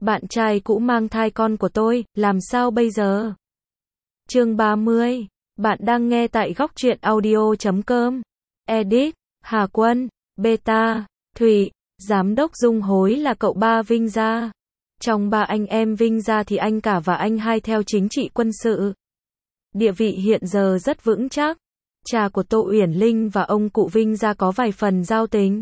Bạn trai cũ mang thai con của tôi, làm sao bây giờ? Chương 30. Bạn đang nghe tại góc truyện audio.com. Edit, Hà Quân, Beta, Thụy, Giám đốc Dung Hối là cậu ba Vinh Gia. Trong ba anh em Vinh Gia thì anh cả và anh hai theo chính trị quân sự. Địa vị hiện giờ rất vững chắc. Cha của Tô Uyển Linh và ông cụ Vinh Gia có vài phần giao tình.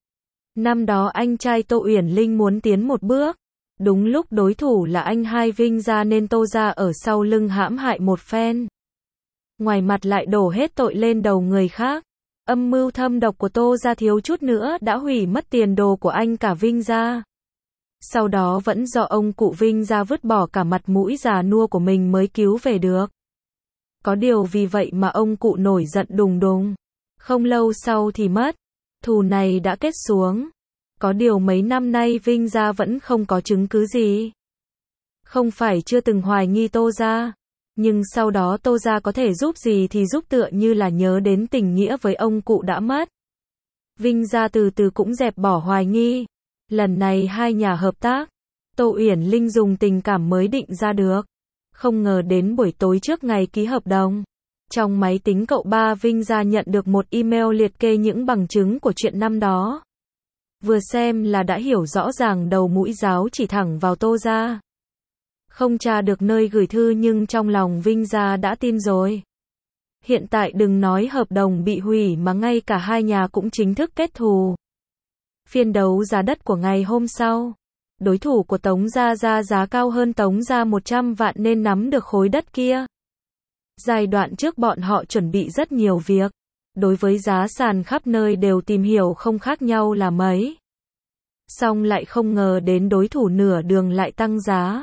Năm đó anh trai Tô Uyển Linh muốn tiến một bước. Đúng lúc đối thủ là anh hai Vinh Gia nên Tô gia ở sau lưng hãm hại một phen. Ngoài mặt lại đổ hết tội lên đầu người khác. Âm mưu thâm độc của Tô gia thiếu chút nữa đã hủy mất tiền đồ của anh cả Vinh Gia. Sau đó vẫn do ông cụ Vinh Gia vứt bỏ cả mặt mũi già nua của mình mới cứu về được. Có điều vì vậy mà ông cụ nổi giận đùng đùng. Không lâu sau thì mất. Thù này đã kết xuống. Có điều mấy năm nay Vinh Gia vẫn không có chứng cứ gì. Không phải chưa từng hoài nghi Tô gia. Nhưng sau đó Tô gia có thể giúp gì thì giúp, tựa như là nhớ đến tình nghĩa với ông cụ đã mất. Vinh Gia từ từ cũng dẹp bỏ hoài nghi. Lần này hai nhà hợp tác. Tô Uyển Linh dùng tình cảm mới định ra được. Không ngờ đến buổi tối trước ngày ký hợp đồng. Trong máy tính cậu ba Vinh Gia nhận được một email liệt kê những bằng chứng của chuyện năm đó. Vừa xem là đã hiểu rõ ràng đầu mũi giáo chỉ thẳng vào Tô gia. Không tra được nơi gửi thư nhưng trong lòng Vinh Gia đã tin rồi. Hiện tại đừng nói hợp đồng bị hủy mà ngay cả hai nhà cũng chính thức kết thù. Phiên đấu giá đất của ngày hôm sau. Đối thủ của Tống gia ra giá cao hơn Tống gia 100 vạn nên nắm được khối đất kia. Giai đoạn trước bọn họ chuẩn bị rất nhiều việc. Đối với giá sàn khắp nơi đều tìm hiểu không khác nhau là mấy. Xong lại không ngờ đến đối thủ nửa đường lại tăng giá.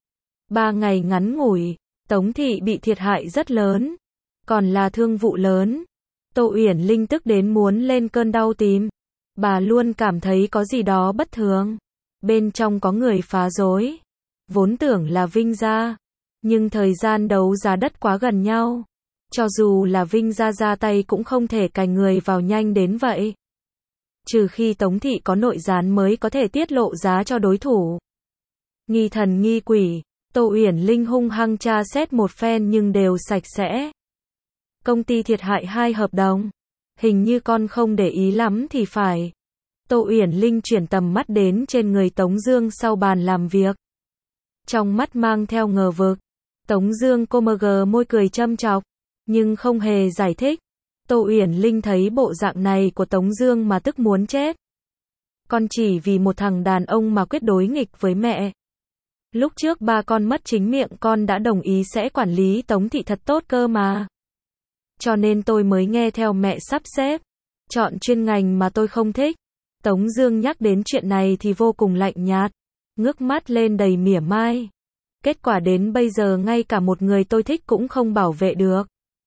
3 ngày ngắn ngủi, Tống thị bị thiệt hại rất lớn. Còn là thương vụ lớn. Tô Uyển Linh tức đến muốn lên cơn đau tim. Bà luôn cảm thấy có gì đó bất thường. Bên trong có người phá rối. Vốn tưởng là Vinh Gia. Nhưng thời gian đấu giá đất quá gần nhau. Cho dù là Vinh Gia ra tay cũng không thể cài người vào nhanh đến vậy. Trừ khi Tống thị có nội gián mới có thể tiết lộ giá cho đối thủ. Nghi thần nghi quỷ, Tô Uyển Linh hung hăng tra xét một phen nhưng đều sạch sẽ. Công ty thiệt hại 2 hợp đồng. Hình như con không để ý lắm thì phải. Tô Uyển Linh chuyển tầm mắt đến trên người Tống Dương sau bàn làm việc. Trong mắt mang theo ngờ vực. Tống Dương cô mờ môi cười châm chọc. Nhưng không hề giải thích. Tô Uyển Linh thấy bộ dạng này của Tống Dương mà tức muốn chết. Con chỉ vì một thằng đàn ông mà quyết đối nghịch với mẹ. Lúc trước ba con mất chính miệng con đã đồng ý sẽ quản lý Tống thị thật tốt cơ mà. Cho nên tôi mới nghe theo mẹ sắp xếp. Chọn chuyên ngành mà tôi không thích. Tống Dương nhắc đến chuyện này thì vô cùng lạnh nhạt. Ngước mắt lên đầy mỉa mai. Kết quả đến bây giờ ngay cả một người tôi thích cũng không bảo vệ được.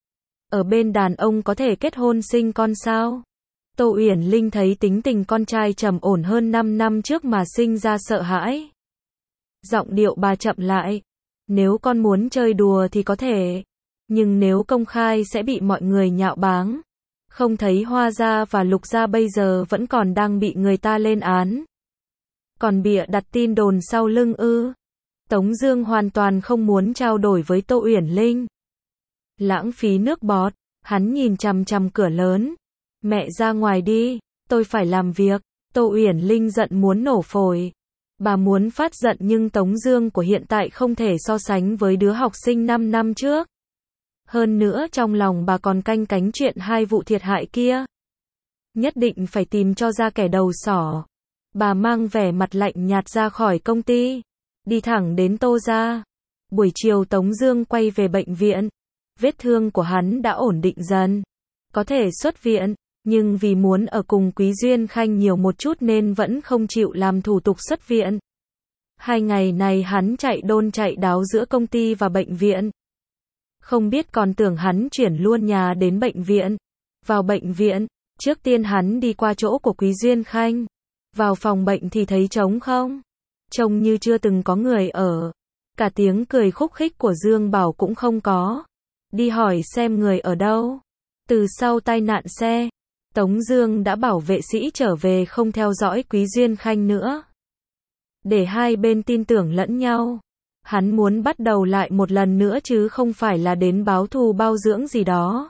Ở bên đàn ông có thể kết hôn sinh con sao? Tô Uyển Linh thấy tính tình con trai trầm ổn hơn 5 năm trước mà sinh ra sợ hãi. Giọng điệu bà chậm lại. Nếu con muốn chơi đùa thì có thể. Nhưng nếu công khai sẽ bị mọi người nhạo báng. Không thấy Hoa gia và Lục gia bây giờ vẫn còn đang bị người ta lên án. Còn bịa đặt tin đồn sau lưng ư? Tống Dương hoàn toàn không muốn trao đổi với Tô Uyển Linh. Lãng phí nước bọt, hắn nhìn chằm chằm cửa lớn. Mẹ ra ngoài đi, tôi phải làm việc. Tô Uyển Linh giận muốn nổ phổi. Bà muốn phát giận nhưng Tống Dương của hiện tại không thể so sánh với đứa học sinh 5 năm trước. Hơn nữa trong lòng bà còn canh cánh chuyện 2 vụ thiệt hại kia. Nhất định phải tìm cho ra kẻ đầu sỏ. Bà mang vẻ mặt lạnh nhạt ra khỏi công ty. Đi thẳng đến Tô gia. Buổi chiều Tống Dương quay về bệnh viện. Vết thương của hắn đã ổn định dần. Có thể xuất viện. Nhưng vì muốn ở cùng Quý Duyên Khanh nhiều một chút nên vẫn không chịu làm thủ tục xuất viện. 2 ngày này hắn chạy đôn chạy đáo giữa công ty và bệnh viện. Không biết còn tưởng hắn chuyển luôn nhà đến bệnh viện. Vào bệnh viện, trước tiên hắn đi qua chỗ của Quý Duyên Khanh. Vào phòng bệnh thì thấy trống không. Trông như chưa từng có người ở. Cả tiếng cười khúc khích của Dương Bảo cũng không có. Đi hỏi xem người ở đâu. Từ sau tai nạn xe, Tống Dương đã bảo vệ sĩ trở về không theo dõi Quý Duyên Khanh nữa. để hai bên tin tưởng lẫn nhau. Hắn muốn bắt đầu lại một lần nữa chứ không phải là đến báo thù bao dưỡng gì đó.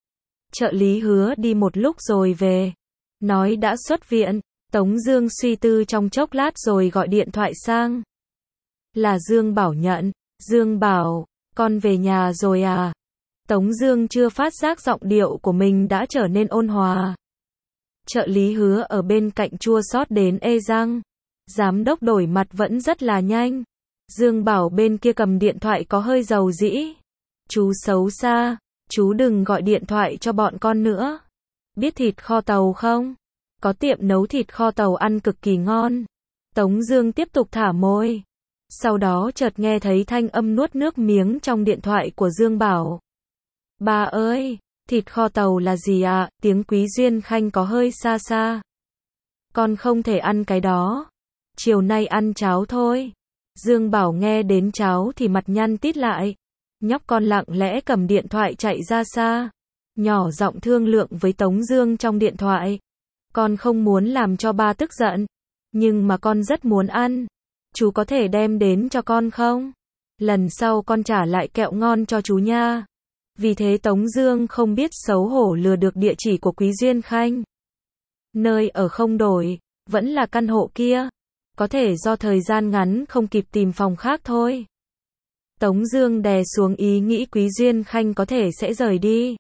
Trợ lý Hứa đi một lúc rồi về. Nói đã xuất viện. Tống Dương suy tư trong chốc lát rồi gọi điện thoại sang. Là Dương Bảo nhận. Dương Bảo, con về nhà rồi à? Tống Dương chưa phát giác giọng điệu của mình đã trở nên ôn hòa. Trợ lý Hứa ở bên cạnh chua xót đến ê răng. Giám đốc đổi mặt vẫn rất là nhanh. Dương Bảo bên kia cầm điện thoại có hơi dầu dĩ. Chú xấu xa, chú đừng gọi điện thoại cho bọn con nữa. Biết thịt kho tàu không? Có tiệm nấu thịt kho tàu ăn cực kỳ ngon. Tống Dương tiếp tục thả môi. Sau đó chợt nghe thấy thanh âm nuốt nước miếng trong điện thoại của Dương Bảo. Ba ơi, thịt kho tàu là gì ạ? Tiếng Quý Duyên Khanh có hơi xa xa. Con không thể ăn cái đó. Chiều nay ăn cháo thôi. Dương Bảo nghe đến cháo thì mặt nhăn tít lại. Nhóc con lặng lẽ cầm điện thoại chạy ra xa. Nhỏ giọng thương lượng với Tống Dương trong điện thoại. Con không muốn làm cho ba tức giận. Nhưng mà con rất muốn ăn. Chú có thể đem đến cho con không? Lần sau con trả lại kẹo ngon cho chú nha. Vì thế Tống Dương không biết xấu hổ lừa được địa chỉ của Quý Duyên Khanh. Nơi ở không đổi, vẫn là căn hộ kia. Có thể do thời gian ngắn không kịp tìm phòng khác thôi. Tống Dương đè xuống ý nghĩ Quý Duyên Khanh có thể sẽ rời đi.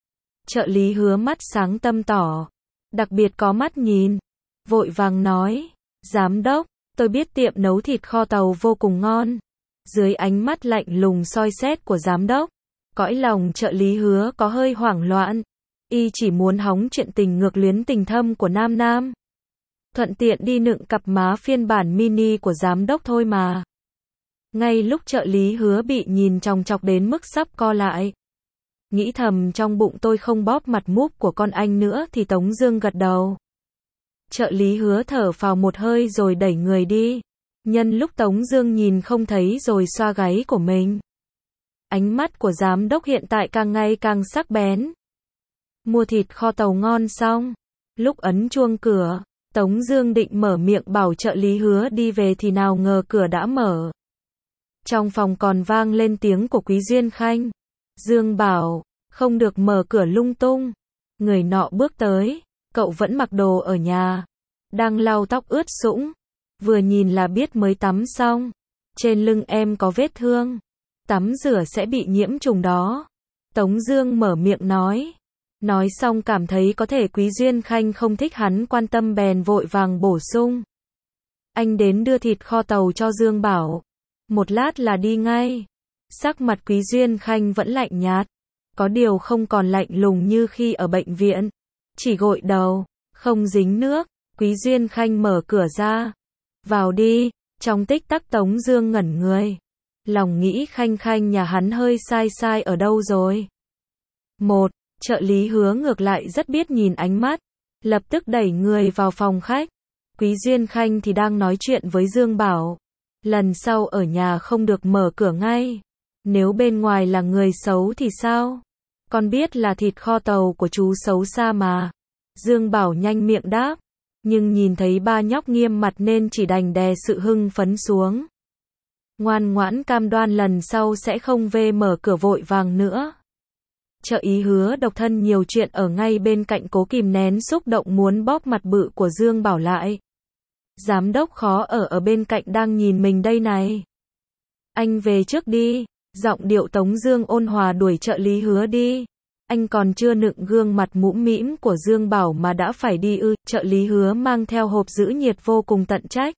Trợ lý Hứa mắt sáng tâm tỏ, đặc biệt có mắt nhìn, vội vàng nói, giám đốc, tôi biết tiệm nấu thịt kho tàu vô cùng ngon. Dưới ánh mắt lạnh lùng soi xét của giám đốc, cõi lòng trợ lý Hứa có hơi hoảng loạn. Y chỉ muốn hóng chuyện tình ngược luyến tình thâm của Nam Nam. Thuận tiện đi nựng cặp má phiên bản mini của giám đốc thôi mà. Ngay lúc trợ lý Hứa bị nhìn chòng chọc đến mức sắp co lại. Nghĩ thầm trong bụng tôi không bóp mặt múp của con anh nữa thì Tống Dương gật đầu. Trợ lý Hứa thở phào một hơi rồi đẩy người đi. Nhân lúc Tống Dương nhìn không thấy rồi xoa gáy của mình. Ánh mắt của giám đốc hiện tại càng ngày càng sắc bén. Mua thịt kho tàu ngon xong, lúc ấn chuông cửa, Tống Dương định mở miệng bảo trợ lý Hứa đi về thì nào ngờ cửa đã mở. Trong phòng còn vang lên tiếng của Quý Duyên Khanh. Dương Bảo, không được mở cửa lung tung. Người nọ bước tới, cậu vẫn mặc đồ ở nhà, đang lau tóc ướt sũng, vừa nhìn là biết mới tắm xong. Trên lưng em có vết thương, tắm rửa sẽ bị nhiễm trùng đó. Tống Dương mở miệng nói. Nói xong cảm thấy có thể Quý Duyên Khanh không thích hắn quan tâm bèn vội vàng bổ sung. Anh đến đưa thịt kho tàu cho Dương Bảo. Một lát là đi ngay. Sắc mặt Quý Duyên Khanh vẫn lạnh nhạt. Có điều không còn lạnh lùng như khi ở bệnh viện. Chỉ gội đầu, không dính nước. Quý Duyên Khanh mở cửa ra. Vào đi. Trong tích tắc Tống Dương ngẩn người. Lòng nghĩ Khanh Khanh nhà hắn hơi sai ở đâu rồi. Một. Trợ lý Hứa ngược lại rất biết nhìn ánh mắt, lập tức đẩy người vào phòng khách. Quý Duyên Khanh thì đang nói chuyện với Dương Bảo. Lần sau ở nhà không được mở cửa ngay. Nếu bên ngoài là người xấu thì sao? Con biết là thịt kho tàu của chú xấu xa mà. Dương Bảo nhanh miệng đáp. Nhưng nhìn thấy ba nhóc nghiêm mặt nên chỉ đành đè sự hưng phấn xuống. Ngoan ngoãn cam đoan lần sau sẽ không về mở cửa vội vàng nữa. Trợ lý Hứa độc thân nhiều chuyện ở ngay bên cạnh cố kìm nén xúc động muốn bóp mặt bự của Dương Bảo lại. Giám đốc khó ở bên cạnh đang nhìn mình đây này. Anh về trước đi. Giọng điệu Tống Dương ôn hòa đuổi trợ lý Hứa đi. Anh còn chưa nựng gương mặt mũm mĩm của Dương Bảo mà đã phải đi ư? Trợ lý Hứa mang theo hộp giữ nhiệt vô cùng tận trách.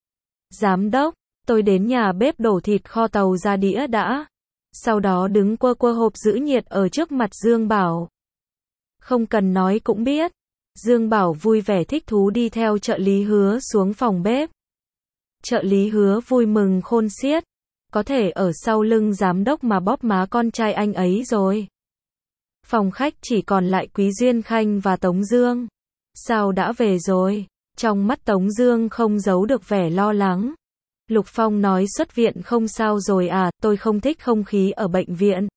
Giám đốc, tôi đến nhà bếp đổ thịt kho tàu ra đĩa đã. Sau đó đứng quơ hộp giữ nhiệt ở trước mặt Dương Bảo. Không cần nói cũng biết. Dương Bảo vui vẻ thích thú đi theo trợ lý Hứa xuống phòng bếp. Trợ lý Hứa vui mừng khôn xiết. Có thể ở sau lưng giám đốc mà bóp má con trai anh ấy rồi. Phòng khách chỉ còn lại Quý Duyên Khanh và Tống Dương. Sao đã về rồi? Trong mắt Tống Dương không giấu được vẻ lo lắng. Lục Phong nói xuất viện không sao rồi à, tôi không thích không khí ở bệnh viện.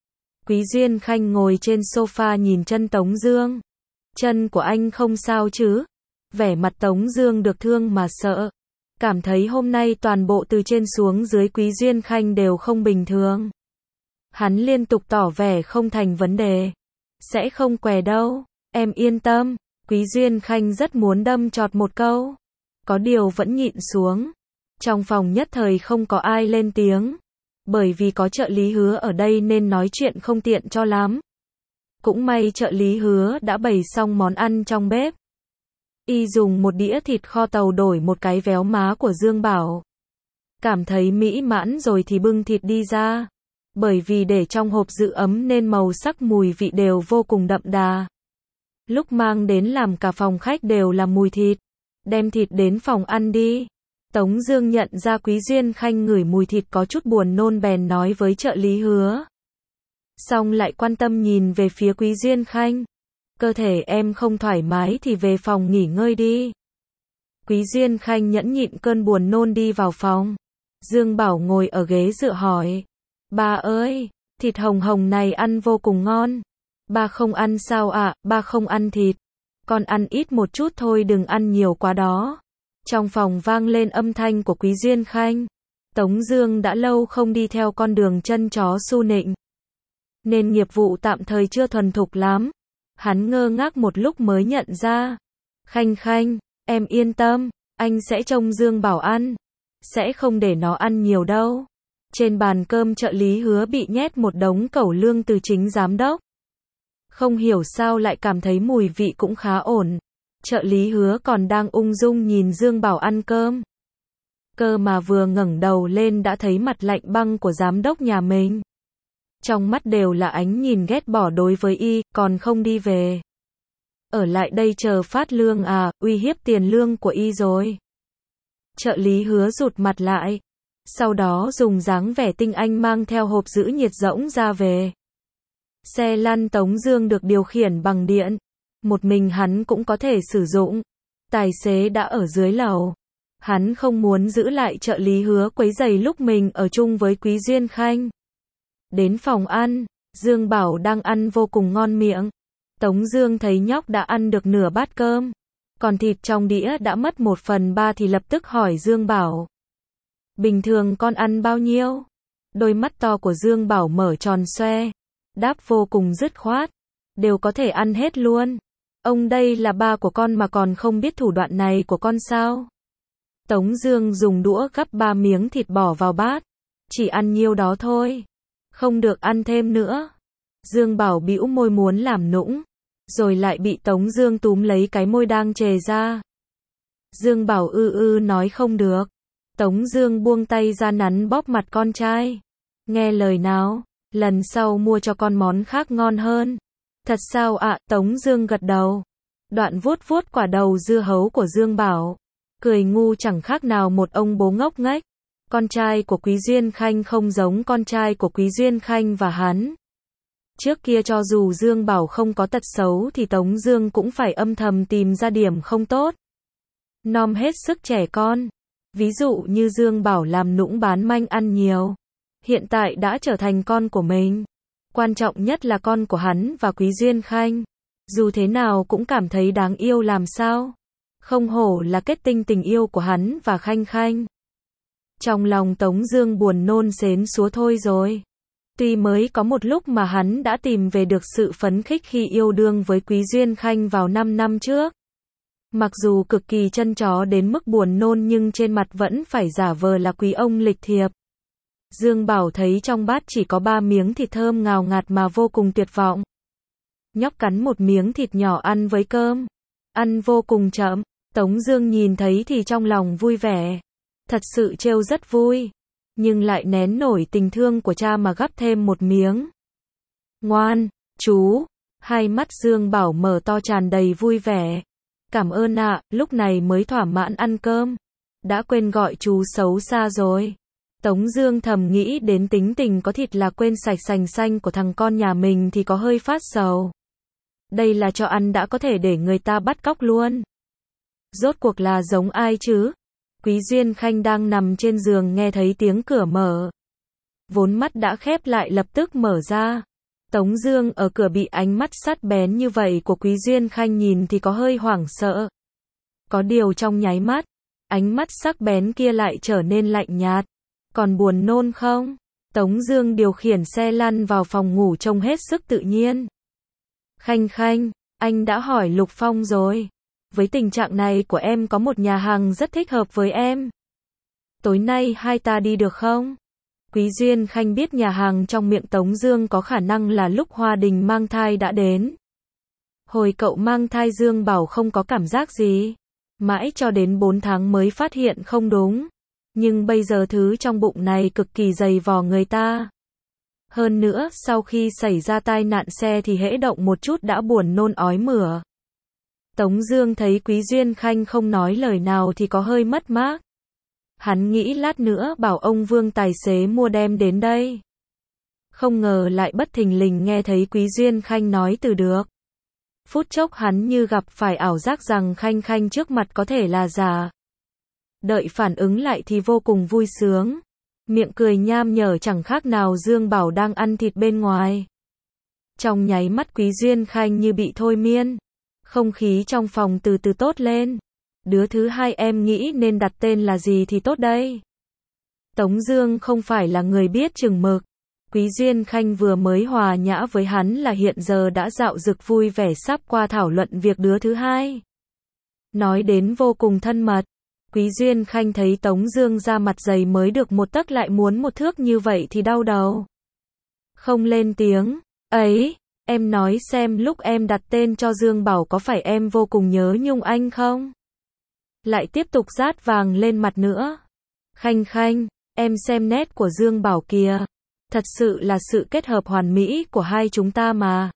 Quý Duyên Khanh ngồi trên sofa nhìn chân Tống Dương. Chân của anh không sao chứ? Vẻ mặt Tống Dương được thương mà sợ. Cảm thấy hôm nay toàn bộ từ trên xuống dưới Quý Duyên Khanh đều không bình thường. Hắn liên tục tỏ vẻ không thành vấn đề. Sẽ không què đâu, em yên tâm. Quý Duyên Khanh rất muốn đâm chọt một câu. Có điều vẫn nhịn xuống. Trong phòng nhất thời không có ai lên tiếng. Bởi vì có trợ lý Hứa ở đây nên nói chuyện không tiện cho lắm. Cũng may trợ lý Hứa đã bày xong món ăn trong bếp. Y dùng một đĩa thịt kho tàu đổi một cái véo má của Dương Bảo. Cảm thấy mỹ mãn rồi thì bưng thịt đi ra. Bởi vì để trong hộp giữ ấm nên màu sắc mùi vị đều vô cùng đậm đà. Lúc mang đến làm cả phòng khách đều là mùi thịt. Đem thịt đến phòng ăn đi. Tống Dương nhận ra Quý Duyên Khanh ngửi mùi thịt có chút buồn nôn bèn nói với trợ lý Hứa. Xong lại quan tâm nhìn về phía Quý Duyên Khanh. Cơ thể em không thoải mái thì về phòng nghỉ ngơi đi. Quý Duyên Khanh nhẫn nhịn cơn buồn nôn đi vào phòng. Dương Bảo ngồi ở ghế dựa hỏi. Ba ơi, thịt hồng hồng này ăn vô cùng ngon. Ba không ăn sao ạ? Ba không ăn thịt. Con ăn ít một chút thôi, đừng ăn nhiều quá đó. Trong phòng vang lên âm thanh của Quý Duyên Khanh. Tống Dương đã lâu không đi theo con đường chân chó Su Nịnh, nên nghiệp vụ tạm thời chưa thuần thục lắm. Hắn ngơ ngác một lúc mới nhận ra. Khanh Khanh, em yên tâm, anh sẽ trông Dương Bảo ăn. Sẽ không để nó ăn nhiều đâu. Trên bàn cơm trợ lý Hứa bị nhét một đống cẩu lương từ chính giám đốc. Không hiểu sao lại cảm thấy mùi vị cũng khá ổn. Trợ lý Hứa còn đang ung dung nhìn Dương Bảo ăn cơm. Cơ mà vừa ngẩng đầu lên đã thấy mặt lạnh băng của giám đốc nhà mình. Trong mắt đều là ánh nhìn ghét bỏ đối với y, còn không đi về. Ở lại đây chờ phát lương à, uy hiếp tiền lương của y rồi. Trợ lý Hứa rụt mặt lại. Sau đó dùng dáng vẻ tinh anh mang theo hộp giữ nhiệt rỗng ra về. Xe lăn Tống Dương được điều khiển bằng điện. Một mình hắn cũng có thể sử dụng. Tài xế đã ở dưới lầu. Hắn không muốn giữ lại trợ lý Hứa quấy rầy lúc mình ở chung với Quý Duyên Khanh. Đến phòng ăn, Dương Bảo đang ăn vô cùng ngon miệng. Tống Dương thấy nhóc đã ăn được nửa bát cơm. Còn thịt trong đĩa đã mất 1/3 thì lập tức hỏi Dương Bảo. Bình thường con ăn bao nhiêu? Đôi mắt to của Dương Bảo mở tròn xoe. Đáp vô cùng dứt khoát. Đều có thể ăn hết luôn. Ông đây là ba của con mà còn không biết thủ đoạn này của con sao? Tống Dương dùng đũa gắp 3 miếng thịt bỏ vào bát. Chỉ ăn nhiêu đó thôi. Không được ăn thêm nữa. Dương Bảo bĩu môi muốn làm nũng. Rồi lại bị Tống Dương túm lấy cái môi đang chề ra. Dương Bảo nói không được. Tống Dương buông tay ra nắn bóp mặt con trai. Nghe lời nào, lần sau mua cho con món khác ngon hơn. Thật sao ạ? Tống Dương gật đầu. Đoạn vuốt vuốt quả đầu dưa hấu của Dương Bảo. Cười ngu chẳng khác nào một ông bố ngốc nghếch. Con trai của Quý Duyên Khanh không giống con trai của Quý Duyên Khanh và hắn. Trước kia cho dù Dương Bảo không có tật xấu thì Tống Dương cũng phải âm thầm tìm ra điểm không tốt. Nom hết sức trẻ con. Ví dụ như Dương Bảo làm nũng bán manh ăn nhiều. Hiện tại đã trở thành con của mình. Quan trọng nhất là con của hắn và Quý Duyên Khanh. Dù thế nào cũng cảm thấy đáng yêu làm sao. Không hổ là kết tinh tình yêu của hắn và Khanh Khanh. Trong lòng Tống Dương buồn nôn xến xúa thôi rồi. Tuy mới có một lúc mà hắn đã tìm về được sự phấn khích khi yêu đương với Quý Duyên Khanh vào 5 năm trước. Mặc dù cực kỳ chân chó đến mức buồn nôn nhưng trên mặt vẫn phải giả vờ là quý ông lịch thiệp. Dương Bảo thấy trong bát chỉ có 3 miếng thịt thơm ngào ngạt mà vô cùng tuyệt vọng. Nhóc cắn một miếng thịt nhỏ ăn với cơm. Ăn vô cùng chậm. Tống Dương nhìn thấy thì trong lòng vui vẻ. Thật sự trêu rất vui. Nhưng lại nén nổi tình thương của cha mà gắp thêm một miếng. Ngoan, chú. Hai mắt Dương Bảo mở to tràn đầy vui vẻ. Cảm ơn ạ, lúc này mới thỏa mãn ăn cơm. Đã quên gọi chú xấu xa rồi. Tống Dương thầm nghĩ đến tính tình có thịt là quên sạch sành xanh của thằng con nhà mình thì có hơi phát sầu. Đây là cho ăn đã có thể để người ta bắt cóc luôn. Rốt cuộc là giống ai chứ? Quý Duyên Khanh đang nằm trên giường nghe thấy tiếng cửa mở. Vốn mắt đã khép lại lập tức mở ra. Tống Dương ở cửa bị ánh mắt sắc bén như vậy của Quý Duyên Khanh nhìn thì có hơi hoảng sợ. Có điều trong nháy mắt, Ánh mắt sắc bén kia lại trở nên lạnh nhạt. Còn buồn nôn không? Tống Dương điều khiển xe lăn vào phòng ngủ trông hết sức tự nhiên. Khanh Khanh, anh đã hỏi Lục Phong rồi. Với tình trạng này của em có một nhà hàng rất thích hợp với em. Tối nay hai ta đi được không? Quý Duyên Khanh biết nhà hàng trong miệng Tống Dương có khả năng là lúc Hoa Đình mang thai đã đến. Hồi cậu mang thai Dương bảo không có cảm giác gì. Mãi cho đến 4 tháng mới phát hiện không đúng. Nhưng bây giờ thứ trong bụng này cực kỳ dày vò người ta. Hơn nữa, sau khi xảy ra tai nạn xe thì hễ động một chút đã buồn nôn ói mửa. Tống Dương thấy Quý Duyên Khanh không nói lời nào thì có hơi mất mát. Hắn nghĩ lát nữa bảo ông Vương tài xế mua đem đến đây. Không ngờ lại bất thình lình nghe thấy Quý Duyên Khanh nói từ được. Phút chốc hắn như gặp phải ảo giác rằng Khanh Khanh trước mặt có thể là giả. Đợi phản ứng lại thì vô cùng vui sướng. Miệng cười nham nhở chẳng khác nào Dương Bảo đang ăn thịt bên ngoài. Trong nháy mắt Quý Duyên Khanh như bị thôi miên. Không khí trong phòng từ từ tốt lên. Đứa thứ hai em nghĩ nên đặt tên là gì thì tốt đây? Tống Dương không phải là người biết chừng mực. Quý Duyên Khanh vừa mới hòa nhã với hắn là hiện giờ đã dạo dực vui vẻ sắp qua thảo luận việc đứa thứ hai. Nói đến vô cùng thân mật. Quý Duyên Khanh thấy Tống Dương ra mặt dày mới được một tấc lại muốn một thước như vậy thì đau đầu. Không lên tiếng. Ấy, em nói xem lúc em đặt tên cho Dương Bảo có phải em vô cùng nhớ nhung anh không? Lại tiếp tục rát vàng lên mặt nữa. Khanh Khanh, em xem nét của Dương Bảo kìa. Thật sự là sự kết hợp hoàn mỹ của hai chúng ta mà.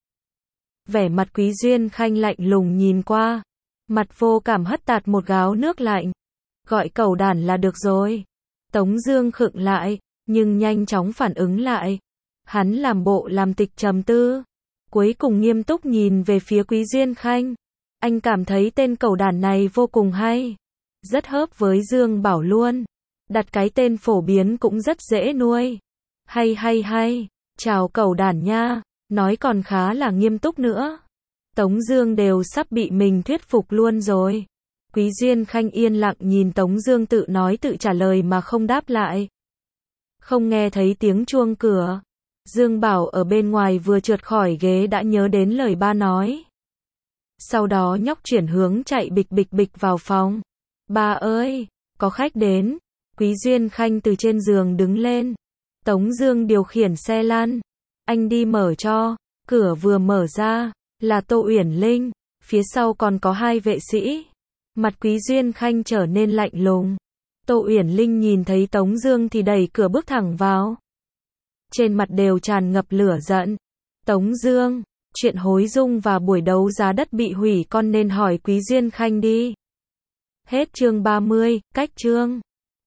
Vẻ mặt Quý Duyên Khanh lạnh lùng nhìn qua. Mặt vô cảm hất tạt một gáo nước lạnh. Gọi cẩu đản là được rồi. Tống Dương khựng lại, nhưng nhanh chóng phản ứng lại. Hắn làm bộ làm tịch trầm tư. Cuối cùng nghiêm túc nhìn về phía Quý Duyên Khanh. Anh cảm thấy tên cẩu đản này vô cùng hay. Rất hợp với Dương Bảo luôn. Đặt cái tên phổ biến cũng rất dễ nuôi. Hay, chào cẩu đản nha. Nói còn khá là nghiêm túc nữa. Tống Dương đều sắp bị mình thuyết phục luôn rồi. Quý Duyên Khanh yên lặng nhìn Tống Dương tự nói tự trả lời mà không đáp lại. Không nghe thấy tiếng chuông cửa. Dương Bảo ở bên ngoài vừa trượt khỏi ghế đã nhớ đến lời ba nói. Sau đó nhóc chuyển hướng chạy bịch bịch bịch vào phòng. Ba ơi, có khách đến. Quý Duyên Khanh từ trên giường đứng lên. Tống Dương điều khiển xe lăn. Anh đi mở cho. Cửa vừa mở ra, là Tô Uyển Linh. Phía sau còn có hai vệ sĩ. Mặt Quý Duyên Khanh trở nên lạnh lùng. Tô Uyển Linh nhìn thấy Tống Dương thì đẩy cửa bước thẳng vào. Trên mặt đều tràn ngập lửa giận. Tống Dương, chuyện hối dung và buổi đấu giá đất bị hủy con nên hỏi Quý Duyên Khanh đi. Hết chương 30, cách chương.